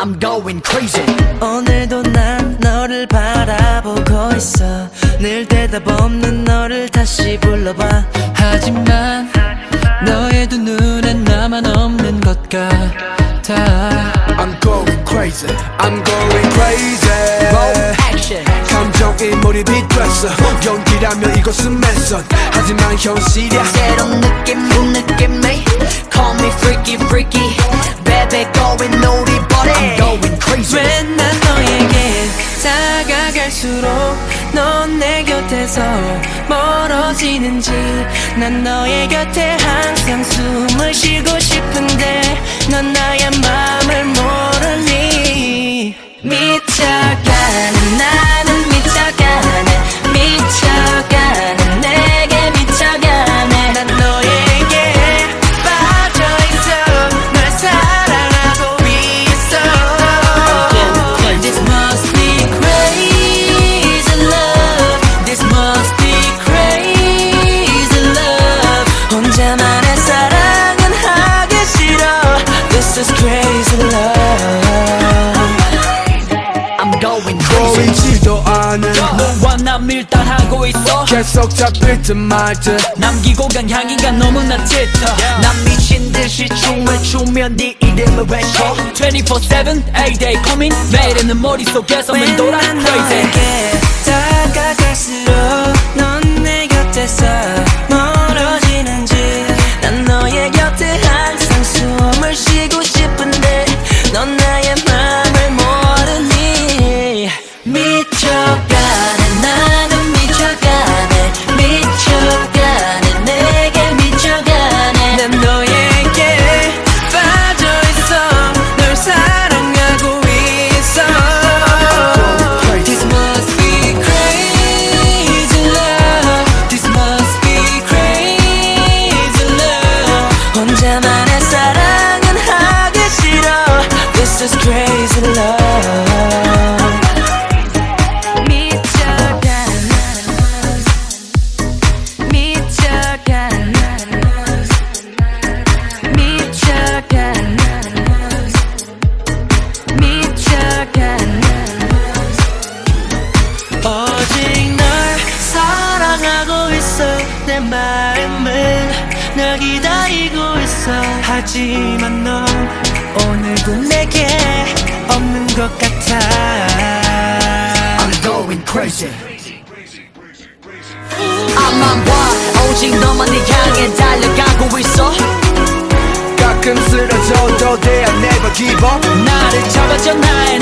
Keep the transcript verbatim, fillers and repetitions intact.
I'm going crazy. 오늘도 난 너를 바라보고 있어. 늘 대답 없는 너를 다시 불러봐. 하지만 너의 두 눈엔 나만 없는 것 같아. I'm going crazy, I'm going crazy. Roll action. 감정에 몰입이 됐어. 연기라면 이것은 맨선. 하지만 현실이야. 새로운 느낌 못 느낌이 Call me freaky freaky Baby going naughty but I'm going crazy. 왜 난 너에게 다가갈수록 넌 내 곁에서 멀어지는지. 난 너의 곁에 항상 숨을 쉬고 싶은데 넌 나의 맘을 모르니. 미쳐가는 나는 미쳐가네. 미쳐가는 내게 미쳐가네. 난 너에게 빠져있어. 널 사랑하고 있어. This must be crazy love. This must be crazy love. 혼자만의 사랑은 하기 싫어. This is crazy love. I'm going crazy. 보이지도 않은 너와 나 밀당하고 있어. 계속 잡힐 듯 말 듯. 남기고 간 향기가 너무나 짙어. 난 미친 듯이 춤을 추며 네 이름을 외쳐. twenty-four seven every day coming. 매일의 내 머릿속에서만 돌아 난 crazy. 너에게 다가갈수록 넌 내 곁에서 멀어지는지. 난 너의 곁에 항상 숨을 쉬고 싶은데 넌 나의 맘을 모르니. 미쳐가네 나는 미쳐가네. 미쳐가네 내게 미쳐가네. 난 너에게 빠져있어. 널 사랑하고 있어. This must be crazy love. This must be crazy love. 혼자만의 사랑은 하기 싫어. This is crazy love. 미쳐가는 미쳐가는 미쳐가는 미쳐가는 오직 널 사랑하고 있어. 내 마음은 널 기다리고 있어. 하지만 넌 오늘도 내게 없는 것 같아. I'm going crazy. 앞만 봐 오직 너만 네 향해 달려가고 있어. 가끔 쓰러져도 they I never give up. 나를 잡아줘 나의